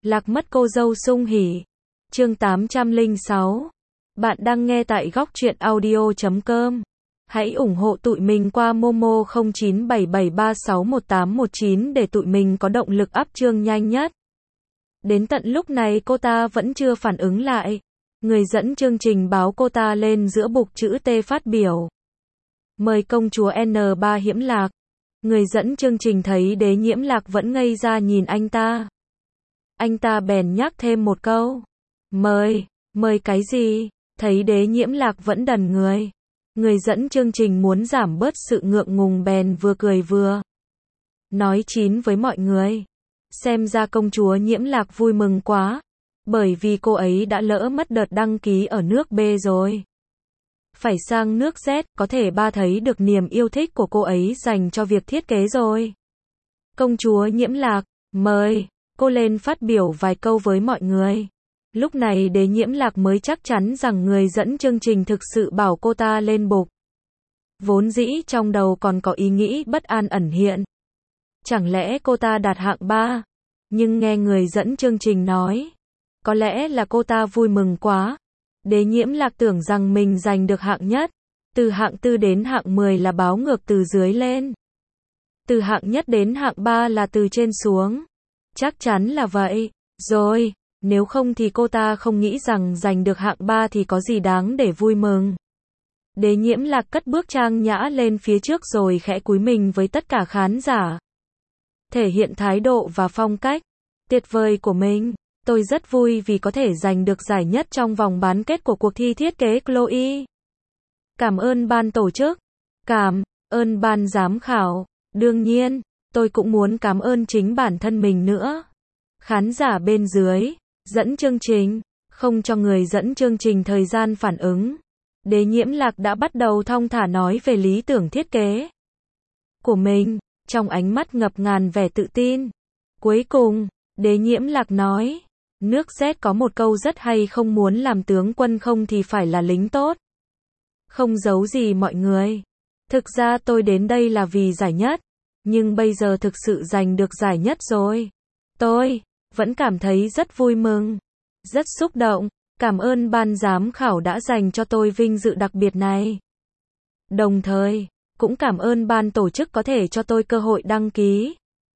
Lạc mất cô dâu sung hỉ. Chương 806. Bạn đang nghe tại góc truyện audio.com. Hãy ủng hộ tụi mình qua Momo 0977361819 để tụi mình có động lực up chương nhanh nhất. Đến tận lúc này cô ta vẫn chưa phản ứng lại. Người dẫn chương trình báo cô ta lên giữa bục chữ T phát biểu. Mời công chúa N3 Hiễm Lạc. Người dẫn chương trình thấy Đế Nhiễm Lạc vẫn ngây ra nhìn anh ta. Anh ta bèn nhắc thêm một câu. Mời cái gì? Thấy Đế Nhiễm Lạc vẫn đần người. Người dẫn chương trình muốn giảm bớt sự ngượng ngùng bèn vừa cười vừa nói chín với mọi người. Xem ra công chúa Nhiễm Lạc vui mừng quá. Bởi vì cô ấy đã lỡ mất đợt đăng ký ở nước B rồi. Phải sang nước Z, có thể ba thấy được niềm yêu thích của cô ấy dành cho việc thiết kế rồi. Công chúa Nhiễm Lạc, mời. Cô lên phát biểu vài câu với mọi người. Lúc này Đế Nhiễm Lạc mới chắc chắn rằng người dẫn chương trình thực sự bảo cô ta lên bục. Vốn dĩ trong đầu còn có ý nghĩ bất an ẩn hiện. Chẳng lẽ cô ta đạt hạng 3? Nhưng nghe người dẫn chương trình nói, có lẽ là cô ta vui mừng quá. Đế Nhiễm Lạc tưởng rằng mình giành được hạng nhất. Từ hạng 4 đến hạng 10 là báo ngược từ dưới lên. Từ hạng nhất đến hạng 3 là từ trên xuống. Chắc chắn là vậy. Rồi, nếu không thì cô ta không nghĩ rằng giành được hạng 3 thì có gì đáng để vui mừng. Đế Nhiễm Lạc cất bước trang nhã lên phía trước rồi khẽ cúi mình với tất cả khán giả. Thể hiện thái độ và phong cách tuyệt vời của mình. Tôi rất vui vì có thể giành được giải nhất trong vòng bán kết của cuộc thi thiết kế Chloe. Cảm ơn ban tổ chức. Cảm ơn ban giám khảo. Đương nhiên, tôi cũng muốn cảm ơn chính bản thân mình nữa. Khán giả bên dưới, dẫn chương trình, không cho người dẫn chương trình thời gian phản ứng. Đế Nhiễm Lạc đã bắt đầu thong thả nói về lý tưởng thiết kế của mình, trong ánh mắt ngập ngàn vẻ tự tin. Cuối cùng, Đế Nhiễm Lạc nói, nước Z có một câu rất hay, không muốn làm tướng quân không thì phải là lính tốt. Không giấu gì mọi người. Thực ra tôi đến đây là vì giải nhất. Nhưng bây giờ thực sự giành được giải nhất rồi. Tôi vẫn cảm thấy rất vui mừng. Rất xúc động. Cảm ơn ban giám khảo đã dành cho tôi vinh dự đặc biệt này. Đồng thời, cũng cảm ơn ban tổ chức có thể cho tôi cơ hội đăng ký.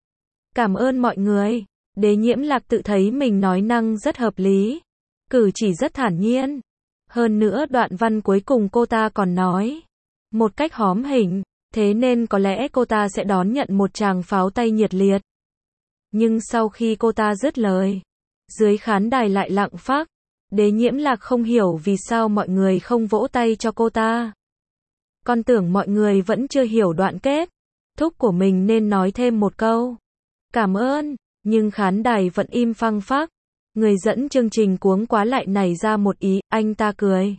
Cảm ơn mọi người. Đế Nhiễm Lạc tự thấy mình nói năng rất hợp lý. Cử chỉ rất thản nhiên. Hơn nữa đoạn văn cuối cùng cô ta còn nói một cách hóm hỉnh. Thế nên có lẽ cô ta sẽ đón nhận một tràng pháo tay nhiệt liệt. Nhưng sau khi cô ta dứt lời, dưới khán đài lại lặng phắc. Đế Nhiễm Lạc không hiểu vì sao mọi người không vỗ tay cho cô ta. Con tưởng mọi người vẫn chưa hiểu đoạn kết thúc của mình nên nói thêm một câu. Cảm ơn, nhưng khán đài vẫn im phăng phắc. Người dẫn chương trình cuống quá lại nảy ra một ý, anh ta cười.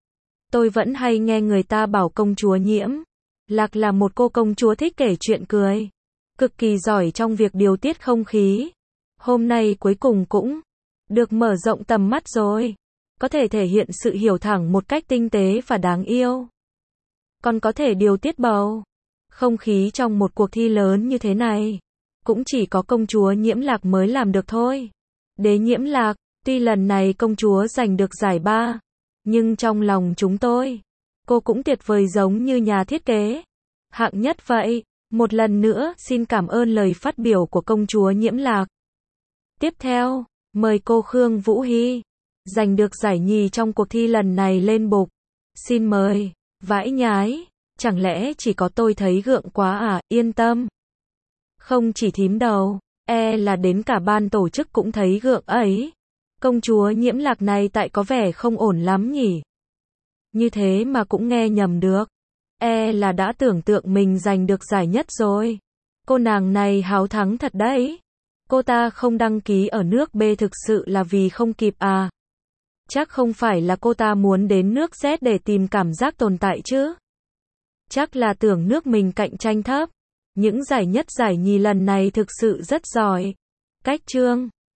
Tôi vẫn hay nghe người ta bảo công chúa Nhiễm Lạc là một cô công chúa thích kể chuyện cười. Cực kỳ giỏi trong việc điều tiết không khí. Hôm nay cuối cùng cũng được mở rộng tầm mắt rồi. Có thể thể hiện sự hiểu thẳng một cách tinh tế và đáng yêu. Còn có thể điều tiết bầu không khí trong một cuộc thi lớn như thế này. Cũng chỉ có công chúa Nhiễm Lạc mới làm được thôi. Đế Nhiễm Lạc, tuy lần này công chúa giành được giải 3, nhưng trong lòng chúng tôi, cô cũng tuyệt vời giống như nhà thiết kế hạng nhất vậy. Một lần nữa xin cảm ơn lời phát biểu của công chúa Nhiễm Lạc. Tiếp theo, mời cô Khương Vũ Hy, giành được giải nhì trong cuộc thi lần này lên bục. Xin mời. Vãi nhái, chẳng lẽ chỉ có tôi thấy gượng quá à? Yên tâm. Không chỉ thím đầu, là đến cả ban tổ chức cũng thấy gượng ấy. Công chúa Nhiễm Lạc này tại có vẻ không ổn lắm nhỉ? Như thế mà cũng nghe nhầm được. Là đã tưởng tượng mình giành được giải nhất rồi. Cô nàng này háo thắng thật đấy. Cô ta không đăng ký ở nước B thực sự là vì không kịp à? Chắc không phải là cô ta muốn đến nước Z để tìm cảm giác tồn tại chứ? Chắc là tưởng nước mình cạnh tranh thấp. Những giải nhất giải nhì lần này thực sự rất giỏi. Cách chương